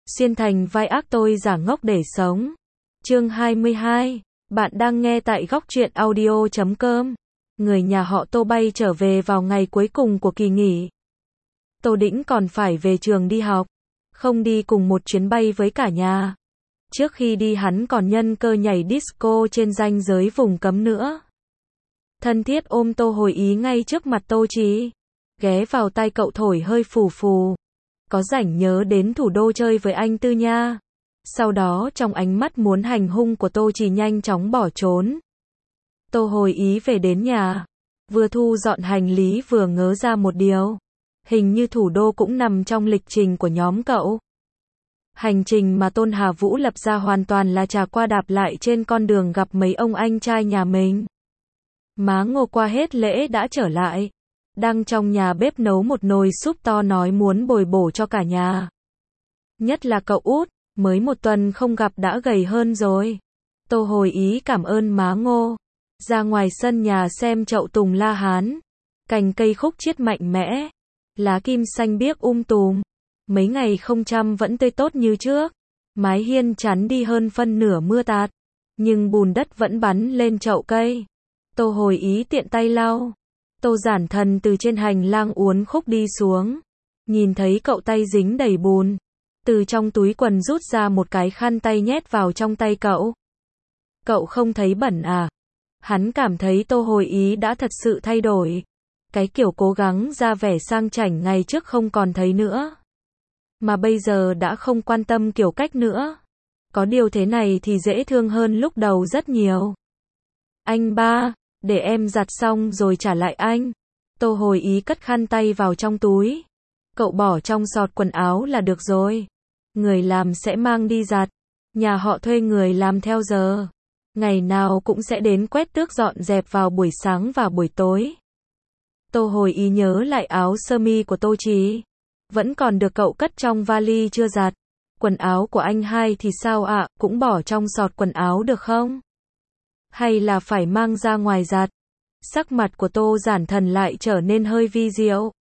xuyên thành vai ác tôi giả ngốc để sống. Chương 22. Bạn đang nghe tại góc truyện audio.com. Người nhà họ Tô bay trở về vào ngày cuối cùng của kỳ nghỉ. Tô Đĩnh còn phải về trường đi học, không đi cùng một chuyến bay với cả nhà. Trước khi đi hắn còn nhân cơ nhảy disco trên ranh giới vùng cấm nữa. Thân thiết ôm Tô Hồi Ý ngay trước mặt Tô Chí, ghé vào tai cậu thổi hơi phù phù. Có rảnh nhớ đến thủ đô chơi với anh Tư nha. Sau đó trong ánh mắt muốn hành hung của Tô Chí nhanh chóng bỏ trốn. Tô Hồi Ý về đến nhà, vừa thu dọn hành lý vừa ngớ ra một điều. Hình như thủ đô cũng nằm trong lịch trình của nhóm cậu. Hành trình mà Tôn Hà Vũ lập ra hoàn toàn là trà qua đạp lại trên con đường gặp mấy ông anh trai nhà mình. Má Ngô qua hết lễ đã trở lại, đang trong nhà bếp nấu một nồi súp to nói muốn bồi bổ cho cả nhà. Nhất là cậu út, mới một tuần không gặp đã gầy hơn rồi. Tô Hồi Ý cảm ơn má Ngô, ra ngoài sân nhà xem chậu tùng la hán, cành cây khúc chiết mạnh mẽ, lá kim xanh biếc tùm. Mấy ngày không chăm vẫn tươi tốt như trước. Mái hiên chắn đi hơn phân nửa mưa tạt, nhưng bùn đất vẫn bắn lên chậu cây. Tô Hồi Ý tiện tay lau. Tô Giản Thần từ trên hành lang uốn khúc đi xuống, nhìn thấy cậu tay dính đầy bùn, từ trong túi quần rút ra một cái khăn tay nhét vào trong tay cậu. Cậu không thấy bẩn à? Hắn cảm thấy Tô Hồi Ý đã thật sự thay đổi. Cái kiểu cố gắng ra vẻ sang chảnh ngày trước không còn thấy nữa, mà bây giờ đã không quan tâm kiểu cách nữa. Có điều thế này thì dễ thương hơn lúc đầu rất nhiều. Anh ba, để em giặt xong rồi trả lại anh. Tô Hồi Ý cất khăn tay vào trong túi. Cậu bỏ trong xọt quần áo là được rồi. Người làm sẽ mang đi giặt. Nhà họ thuê người làm theo giờ. Ngày nào cũng sẽ đến quét tước dọn dẹp vào buổi sáng và buổi tối. Tô Hồi Ý nhớ lại áo sơ mi của Tô Chí, vẫn còn được cậu cất trong vali chưa giặt. Quần áo của anh hai thì sao ạ, cũng bỏ trong xọt quần áo được không? Hay là phải mang ra ngoài giặt? Sắc mặt của Tô Giản Thần lại trở nên hơi vi diệu.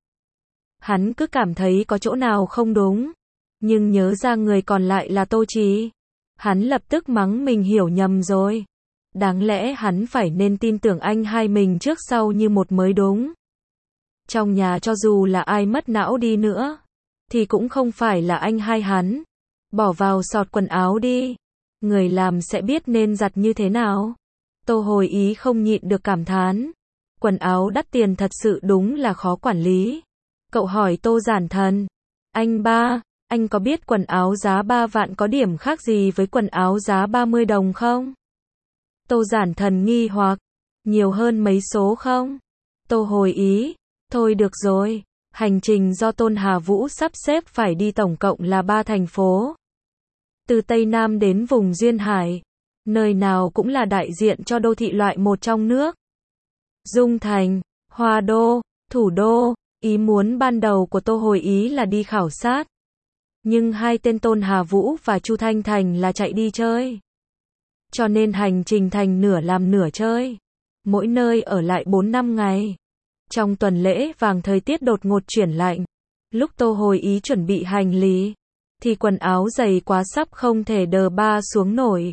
Hắn cứ cảm thấy có chỗ nào không đúng, nhưng nhớ ra người còn lại là Tô Chí. Hắn lập tức mắng mình hiểu nhầm rồi. Đáng lẽ hắn phải nên tin tưởng anh hai mình trước sau như một mới đúng. Trong nhà cho dù là ai mất não đi nữa, thì cũng không phải là anh hai hắn. Bỏ vào xọt quần áo đi. Người làm sẽ biết nên giặt như thế nào. Tô Hồi Ý không nhịn được cảm thán. Quần áo đắt tiền thật sự đúng là khó quản lý. Cậu hỏi Tô Giản Thần. Anh ba, anh có biết quần áo giá 3 vạn có điểm khác gì với quần áo giá 30 đồng không? Tô Giản Thần nghi hoặc. Nhiều hơn mấy số không? Tô Hồi Ý. Thôi được rồi. Hành trình do Tôn Hà Vũ sắp xếp phải đi tổng cộng là 3 thành phố. Từ Tây Nam đến vùng Duyên Hải. Nơi nào cũng là đại diện cho đô thị loại một trong nước. Dung Thành, Hoa Đô, Thủ Đô. Ý muốn ban đầu của Tô Hồi Ý là đi khảo sát. Nhưng hai tên Tôn Hà Vũ và Chu Thanh Thành là chạy đi chơi. Cho nên hành trình thành nửa làm nửa chơi. Mỗi nơi ở lại 4-5 ngày. Trong tuần lễ vàng thời tiết đột ngột chuyển lạnh. Lúc Tô Hồi Ý chuẩn bị hành lý, thì quần áo dày quá sắp không thể đờ ba xuống nổi.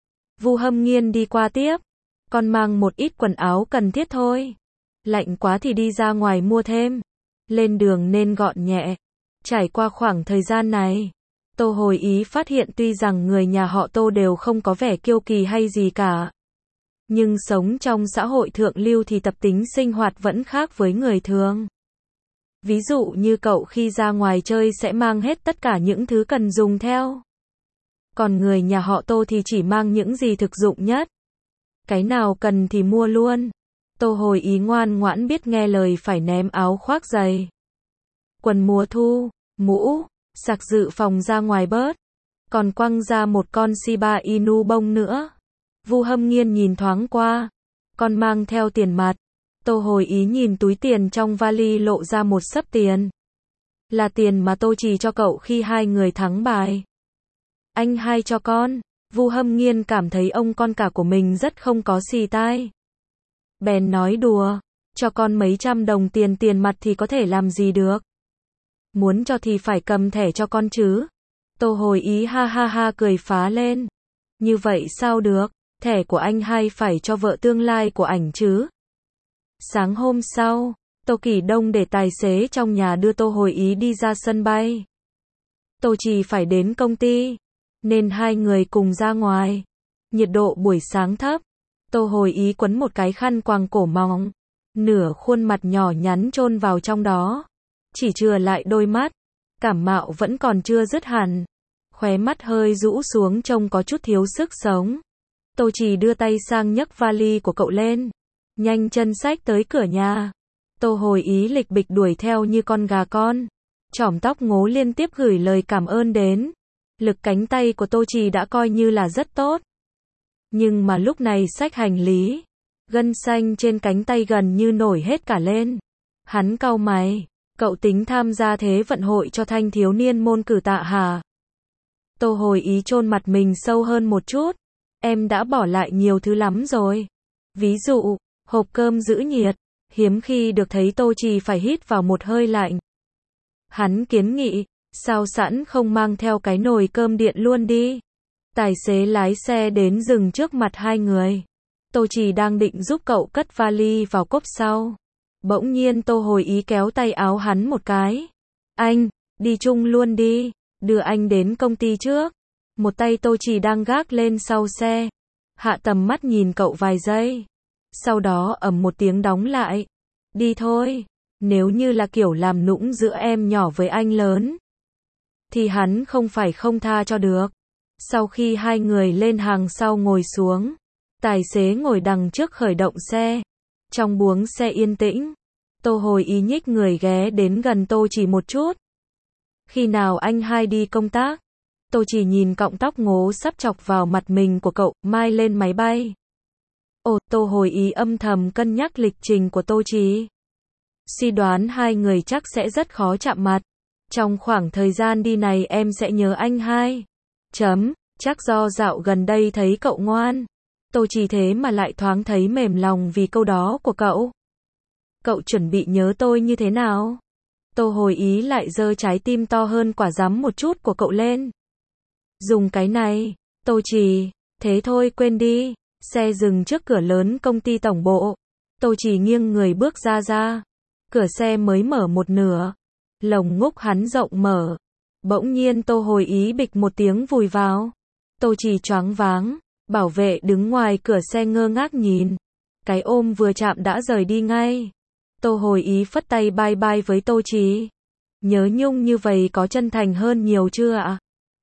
Vu Hâm Nghiên đi qua tiếp. Con mang một ít quần áo cần thiết thôi. Lạnh quá thì đi ra ngoài mua thêm. Lên đường nên gọn nhẹ. Trải qua khoảng thời gian này, Tô Hồi Ý phát hiện tuy rằng người nhà họ Tô đều không có vẻ kiêu kỳ hay gì cả, nhưng sống trong xã hội thượng lưu thì tập tính sinh hoạt vẫn khác với người thường. Ví dụ như cậu khi ra ngoài chơi sẽ mang hết tất cả những thứ cần dùng theo. Còn người nhà họ Tô thì chỉ mang những gì thực dụng nhất. Cái nào cần thì mua luôn. Tô Hồi Ý ngoan ngoãn biết nghe lời phải ném áo khoác dày, quần mùa thu, mũ, sạc dự phòng ra ngoài bớt. Còn quăng ra một con Shiba Inu bông nữa. Vu Hâm Nghiên nhìn thoáng qua. Con mang theo tiền mặt. Tô Hồi Ý nhìn túi tiền trong vali lộ ra một xấp tiền. Là tiền mà Tô Trì cho cậu khi hai người thắng bài. Anh hai cho con. Vu Hâm Nghiên cảm thấy ông con cả của mình rất không có xì tai. Bèn nói đùa. Cho con mấy trăm đồng tiền mặt thì có thể làm gì được. Muốn cho thì phải cầm thẻ cho con chứ. Tô Hồi Ý ha ha ha cười phá lên. Như vậy sao được, thẻ của anh hai phải cho vợ tương lai của ảnh chứ. Sáng hôm sau, Tô Kỳ Đông để tài xế trong nhà đưa Tô Hồi Ý đi ra sân bay. Tô Trì phải đến công ty, nên hai người cùng ra ngoài. Nhiệt độ buổi sáng thấp, Tô Hồi Ý quấn một cái khăn quàng cổ mỏng, nửa khuôn mặt nhỏ nhắn chôn vào trong đó, chỉ chừa lại đôi mắt, cảm mạo vẫn còn chưa dứt hẳn, khóe mắt hơi rũ xuống trông có chút thiếu sức sống. Tô Trì đưa tay sang nhấc vali của cậu lên, nhanh chân xách tới cửa nhà. Tô Hồi Ý lịch bịch đuổi theo như con gà con, chỏm tóc ngố liên tiếp gửi lời cảm ơn đến. Lực cánh tay của Tô Trì đã coi như là rất tốt. Nhưng mà lúc này xách hành lý, gân xanh trên cánh tay gần như nổi hết cả lên. Hắn cau mày, cậu tính tham gia thế vận hội cho thanh thiếu niên môn cử tạ hả? Tô Hồi Ý chôn mặt mình sâu hơn một chút. Em đã bỏ lại nhiều thứ lắm rồi. Ví dụ, hộp cơm giữ nhiệt. Hiếm khi được thấy Tô Trì phải hít vào một hơi lạnh. Hắn kiến nghị, sao sẵn không mang theo cái nồi cơm điện luôn đi. Tài xế lái xe đến dừng trước mặt hai người. Tô Trì đang định giúp cậu cất vali vào cốp sau. Bỗng nhiên Tô Hồi Ý kéo tay áo hắn một cái. Anh, đi chung luôn đi, đưa anh đến công ty trước. Một tay Tô Trì đang gác lên sau xe, hạ tầm mắt nhìn cậu vài giây. Sau đó ầm một tiếng đóng lại. Đi thôi, nếu như là kiểu làm nũng giữa em nhỏ với anh lớn, thì hắn không phải không tha cho được. Sau khi hai người lên hàng sau ngồi xuống, tài xế ngồi đằng trước khởi động xe. Trong buồng xe yên tĩnh, Tô Hồi Ý nhích người ghé đến gần Tô Trì một chút. Khi nào anh hai đi công tác? Tô Trì nhìn cọng tóc ngố sắp chọc vào mặt mình của cậu, mai lên máy bay. Ồ, Tô Hồi Ý âm thầm cân nhắc lịch trình của Tô Trì. Suy đoán hai người chắc sẽ rất khó chạm mặt. Trong khoảng thời gian đi này em sẽ nhớ anh hai. Chắc do dạo gần đây thấy cậu ngoan. Tô Trì thế mà lại thoáng thấy mềm lòng vì câu đó của cậu. Cậu chuẩn bị nhớ tôi như thế nào? Tô Hồi Ý lại giơ trái tim to hơn quả dám một chút của cậu lên. Dùng cái này, Tô Trì, thế thôi quên đi. Xe dừng trước cửa lớn công ty tổng bộ. Tô Trì nghiêng người bước ra. Cửa xe mới mở một nửa. Lồng ngúc hắn rộng mở. Bỗng nhiên Tô Hồi Ý bịch một tiếng vùi vào. Tô Trì choáng váng. Bảo vệ đứng ngoài cửa xe ngơ ngác nhìn. Cái ôm vừa chạm đã rời đi ngay. Tô Hồi Ý phất tay bye bye với Tô Trì. Nhớ nhung như vậy có chân thành hơn nhiều chưa ạ?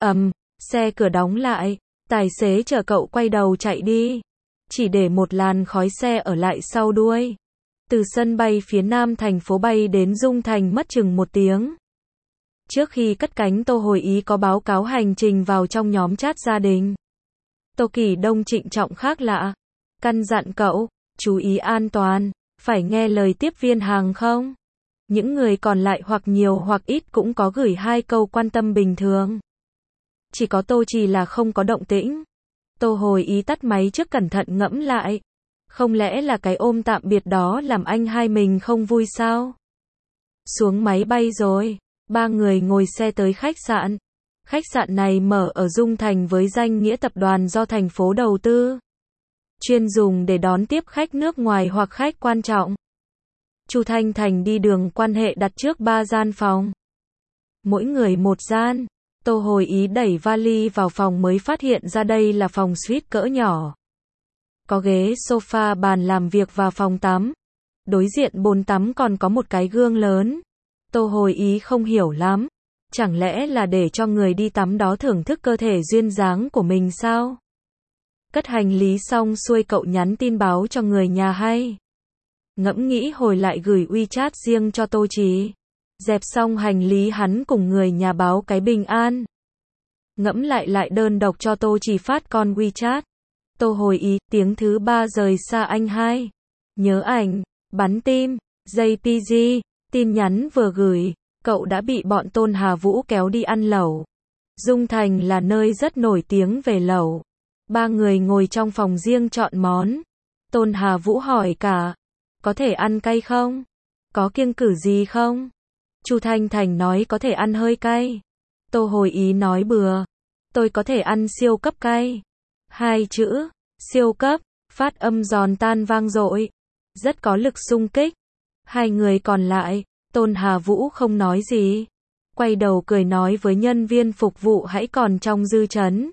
Xe cửa đóng lại. Tài xế chở cậu quay đầu chạy đi. Chỉ để một làn khói xe ở lại sau đuôi. Từ sân bay phía nam thành phố bay đến Dung Thành mất chừng 1 tiếng. Trước khi cất cánh Tô Hồi Ý có báo cáo hành trình vào trong nhóm chat gia đình. Tô Kỳ Đông trịnh trọng khác lạ. Căn dặn cậu, chú ý an toàn, phải nghe lời tiếp viên hàng không. Những người còn lại hoặc nhiều hoặc ít cũng có gửi 2 câu quan tâm bình thường. Chỉ có Tô Trì là không có động tĩnh. Tô Hồi Ý tắt máy trước cẩn thận ngẫm lại. Không lẽ là cái ôm tạm biệt đó làm anh hai mình không vui sao? Xuống máy bay rồi, 3 người ngồi xe tới khách sạn. Khách sạn này mở ở Dung Thành với danh nghĩa tập đoàn do thành phố đầu tư. Chuyên dùng để đón tiếp khách nước ngoài hoặc khách quan trọng. Chu Thanh Thành đi đường quan hệ đặt trước 3 gian phòng. Mỗi người một gian. Tô Hồi Ý đẩy vali vào phòng mới phát hiện ra đây là phòng suite cỡ nhỏ. Có ghế sofa, bàn làm việc và phòng tắm. Đối diện bồn tắm còn có một cái gương lớn. Tô Hồi Ý không hiểu lắm. Chẳng lẽ là để cho người đi tắm đó thưởng thức cơ thể duyên dáng của mình sao? Cất hành lý xong xuôi cậu nhắn tin báo cho người nhà hay. Ngẫm nghĩ hồi lại gửi WeChat riêng cho Tô Trì. Dẹp xong hành lý hắn cùng người nhà báo cái bình an. Ngẫm lại đơn độc cho Tô Trì phát con WeChat. Tô Hồi Ý, tiếng thứ 3 rời xa anh hai. Nhớ ảnh, bắn tim, JPG, tin nhắn vừa gửi, cậu đã bị bọn Tôn Hà Vũ kéo đi ăn lẩu. Dung Thành là nơi rất nổi tiếng về lẩu. 3 người ngồi trong phòng riêng chọn món. Tôn Hà Vũ hỏi cả, có thể ăn cay không? Có kiêng cữ gì không? Chu Thanh Thành nói có thể ăn hơi cay. Tô Hồi Ý nói bừa. Tôi có thể ăn siêu cấp cay. Hai chữ, siêu cấp, phát âm giòn tan vang dội. Rất có lực xung kích. Hai người còn lại, Tôn Hà Vũ không nói gì. Quay đầu cười nói với nhân viên phục vụ hãy còn trong dư chấn.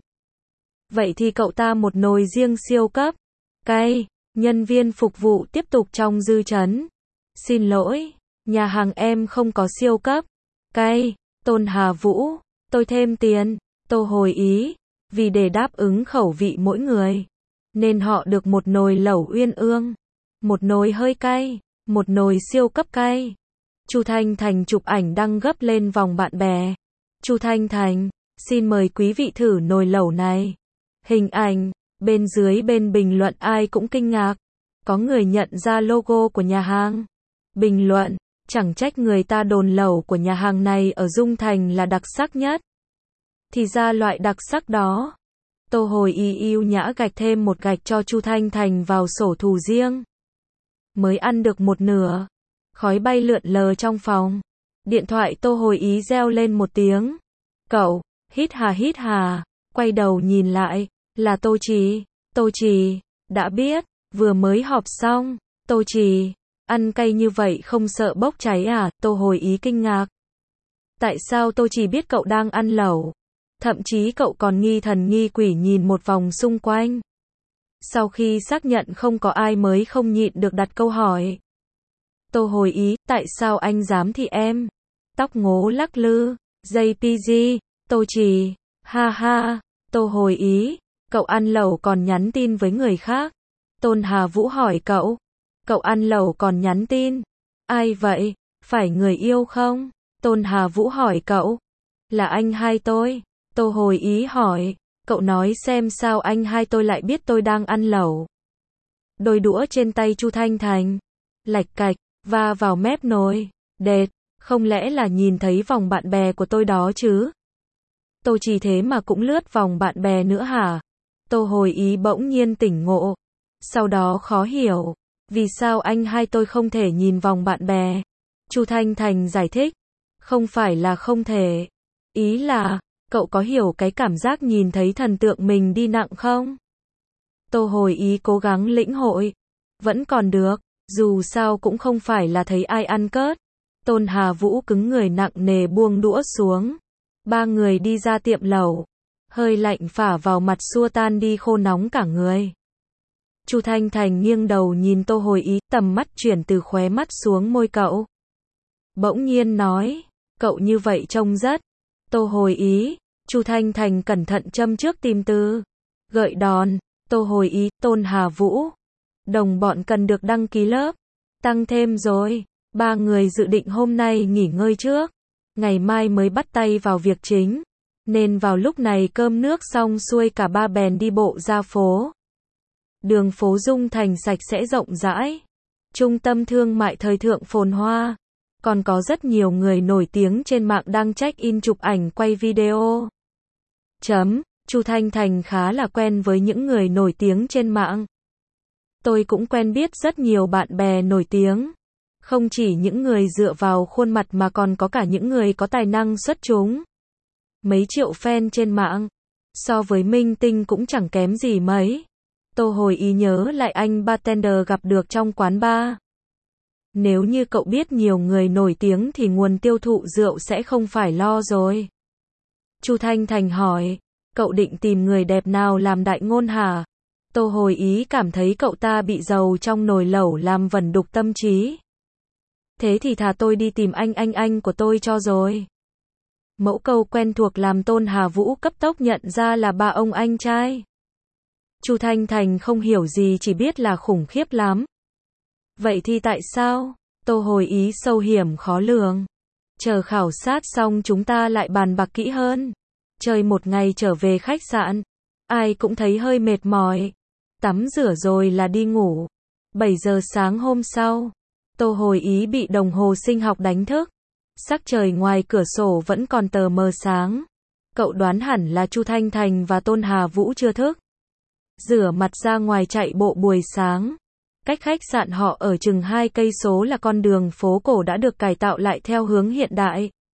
Vậy thì cậu ta một nồi riêng siêu cấp. Cay, nhân viên phục vụ tiếp tục trong dư chấn. Xin lỗi, nhà hàng em không có siêu cấp. Cay, Tôn Hà Vũ, tôi thêm tiền. Tô Hồi Ý, vì để đáp ứng khẩu vị mỗi người, nên họ được một nồi lẩu uyên ương, một nồi hơi cay, một nồi siêu cấp cay. Chu Thanh Thành chụp ảnh đăng gấp lên vòng bạn bè. Chu Thanh Thành, xin mời quý vị thử nồi lẩu này. Hình ảnh, bên dưới bên bình luận ai cũng kinh ngạc. Có người nhận ra logo của nhà hàng. Bình luận, chẳng trách người ta đồn lẩu của nhà hàng này ở Dung Thành là đặc sắc nhất. Thì ra loại đặc sắc đó. Tô Hồi Ý yêu nhã gạch thêm một gạch cho Chu Thanh Thành vào sổ thù riêng. Mới ăn được một nửa. Khói bay lượn lờ trong phòng. Điện thoại Tô Hồi Ý reo lên một tiếng. Cậu, hít hà, quay đầu nhìn lại, là Tô Trì. Tô Trì, đã biết, vừa mới họp xong. Tô Trì, ăn cay như vậy không sợ bốc cháy à? Tô Hồi Ý kinh ngạc. Tại sao Tô Trì biết cậu đang ăn lẩu? Thậm chí cậu còn nghi thần nghi quỷ nhìn một vòng xung quanh. Sau khi xác nhận không có ai mới không nhịn được đặt câu hỏi. Tô Hồi Ý, tại sao anh dám thì em? Tóc ngố lắc lư, JPG, Tô Trì, ha ha, Tô Hồi Ý, cậu ăn lẩu còn nhắn tin với người khác. Tôn Hà Vũ hỏi cậu, cậu ăn lẩu còn nhắn tin, ai vậy, phải người yêu không? Tôn Hà Vũ hỏi cậu, là anh hai tôi. Tô Hồi Ý hỏi, cậu nói xem sao anh hai tôi lại biết tôi đang ăn lẩu. Đôi đũa trên tay Chu Thanh Thành, lạch cạch, va vào mép nồi, đệt, không lẽ là nhìn thấy vòng bạn bè của tôi đó chứ? Tô Trì thế mà cũng lướt vòng bạn bè nữa hả? Tô Hồi Ý bỗng nhiên tỉnh ngộ, sau đó khó hiểu, vì sao anh hai tôi không thể nhìn vòng bạn bè? Chu Thanh Thành giải thích, không phải là không thể, ý là, cậu có hiểu cái cảm giác nhìn thấy thần tượng mình đi nặng không? Tô Hồi Ý cố gắng lĩnh hội, vẫn còn được, dù sao cũng không phải là thấy ai ăn cớt. Tôn Hà Vũ cứng người nặng nề buông đũa xuống. Ba người đi ra tiệm lẩu. Hơi lạnh phả vào mặt xua tan đi khô nóng cả người. Chu Thanh Thành nghiêng đầu nhìn Tô Hồi Ý, tầm mắt chuyển từ khóe mắt xuống môi cậu. Bỗng nhiên nói, cậu như vậy trông rất. Tô Hồi Ý, Chu Thanh Thành cẩn thận châm trước tìm từ. Gợi đòn, Tô Hồi Ý, Tôn Hà Vũ. Đồng bọn cần được đăng ký lớp. Tăng thêm rồi. Ba người dự định hôm nay nghỉ ngơi trước. Ngày mai mới bắt tay vào việc chính. Nên vào lúc này cơm nước xong xuôi cả ba bèn đi bộ ra phố. Đường phố Dung Thành sạch sẽ rộng rãi. Trung tâm thương mại thời thượng phồn hoa. Còn có rất nhiều người nổi tiếng trên mạng đang check-in chụp ảnh quay video. Chu Thanh Thành khá là quen với những người nổi tiếng trên mạng. Tôi cũng quen biết rất nhiều bạn bè nổi tiếng. Không chỉ những người dựa vào khuôn mặt mà còn có cả những người có tài năng xuất chúng. Mấy triệu fan trên mạng. So với minh tinh cũng chẳng kém gì mấy. Tô Hồi Ý nhớ lại anh bartender gặp được trong quán bar. Nếu như cậu biết nhiều người nổi tiếng thì nguồn tiêu thụ rượu sẽ không phải lo rồi. Chu Thanh Thành hỏi, cậu định tìm người đẹp nào làm đại ngôn hả? Tô Hồi Ý cảm thấy cậu ta bị dầu trong nồi lẩu làm vẩn đục tâm trí. Thế thì thà tôi đi tìm anh của tôi cho rồi. Mẫu câu quen thuộc làm Tôn Hà Vũ cấp tốc nhận ra là ba ông anh trai. Chu Thanh Thành không hiểu gì chỉ biết là khủng khiếp lắm. Vậy thì tại sao? Tô Hồi Ý sâu hiểm khó lường. Chờ khảo sát xong chúng ta lại bàn bạc kỹ hơn. Chơi một ngày trở về khách sạn. Ai cũng thấy hơi mệt mỏi. Tắm rửa rồi là đi ngủ. 7 giờ sáng hôm sau. Tô Hồi Ý bị đồng hồ sinh học đánh thức. Sắc trời ngoài cửa sổ vẫn còn tờ mờ sáng. Cậu đoán hẳn là Chu Thanh Thành và Tôn Hà Vũ chưa thức. Rửa mặt ra ngoài chạy bộ buổi sáng. Cách khách sạn họ ở chừng 2 cây số là con đường phố cổ đã được cải tạo lại theo hướng hiện đại.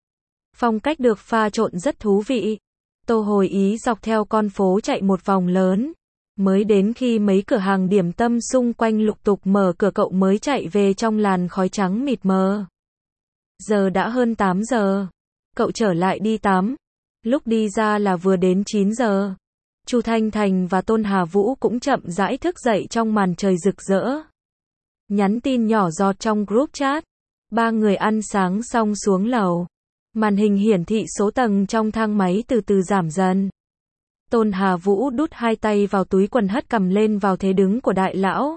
Phong cách được pha trộn rất thú vị. Tô hồi ý dọc theo con phố chạy một vòng lớn. Mới đến khi mấy cửa hàng điểm tâm xung quanh lục tục mở cửa cậu mới chạy về trong làn khói trắng mịt mờ. Giờ đã hơn 8 giờ. Cậu trở lại đi tắm. Lúc đi ra là vừa đến 9 giờ. Chu Thanh Thành và Tôn Hà Vũ cũng chậm rãi thức dậy trong màn trời rực rỡ. Nhắn tin nhỏ giọt trong group chat. Ba người ăn sáng xong xuống lầu. Màn hình hiển thị số tầng trong thang máy từ từ giảm dần. Tôn Hà Vũ đút hai tay vào túi quần hất cằm lên vào thế đứng của đại lão.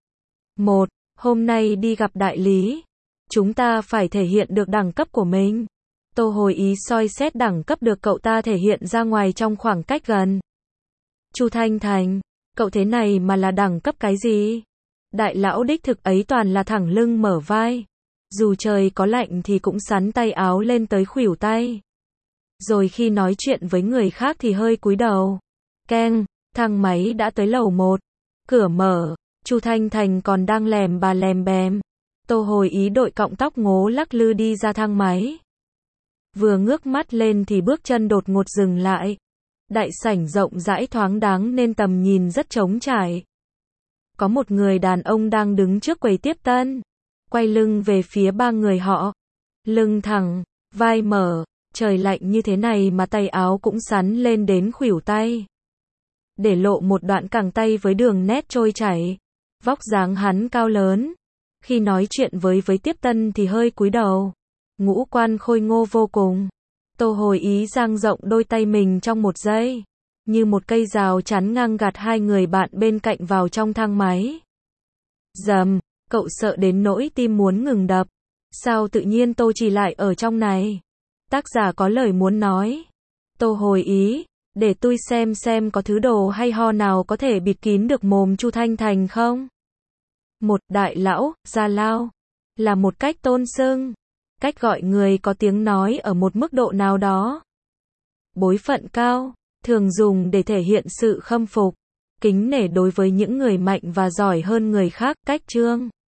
Hôm nay đi gặp đại lý. Chúng ta phải thể hiện được đẳng cấp của mình. Tô hồi ý soi xét đẳng cấp được cậu ta thể hiện ra ngoài trong khoảng cách gần. Chu Thanh Thành, cậu thế này mà là đẳng cấp cái gì? Đại lão đích thực ấy toàn là thẳng lưng mở vai. Dù trời có lạnh thì cũng xắn tay áo lên tới khuỷu tay. Rồi khi nói chuyện với người khác thì hơi cúi đầu. Keng, thang máy đã tới lầu 1. Cửa mở, Chu Thanh Thành còn đang lèm bà lèm bèm. Tô hồi ý đội cọng tóc ngố lắc lư đi ra thang máy. Vừa ngước mắt lên thì bước chân đột ngột dừng lại. Đại sảnh rộng rãi thoáng đáng nên tầm nhìn rất trống trải. Có một người đàn ông đang đứng trước quầy tiếp tân. Quay lưng về phía ba người họ. Lưng thẳng, vai mở, trời lạnh như thế này mà tay áo cũng xắn lên đến khuỷu tay. Để lộ một đoạn cẳng tay với đường nét trôi chảy. Vóc dáng hắn cao lớn. Khi nói chuyện với tiếp tân thì hơi cúi đầu. Ngũ quan khôi ngô vô cùng. Tô hồi ý dang rộng đôi tay mình trong một giây. Như một cây rào chắn ngang gạt hai người bạn bên cạnh vào trong thang máy. Dầm, cậu sợ đến nỗi tim muốn ngừng đập. Sao tự nhiên Tô chỉ lại ở trong này? Tác giả có lời muốn nói. Tô hồi ý, để tôi xem có thứ đồ hay ho nào có thể bịt kín được mồm Chu Thanh Thành không? Một đại lão, gia lao, là một cách tôn xưng, cách gọi người có tiếng nói ở một mức độ nào đó. Bối phận cao, thường dùng để thể hiện sự khâm phục, kính nể đối với những người mạnh và giỏi hơn người khác, cách trương.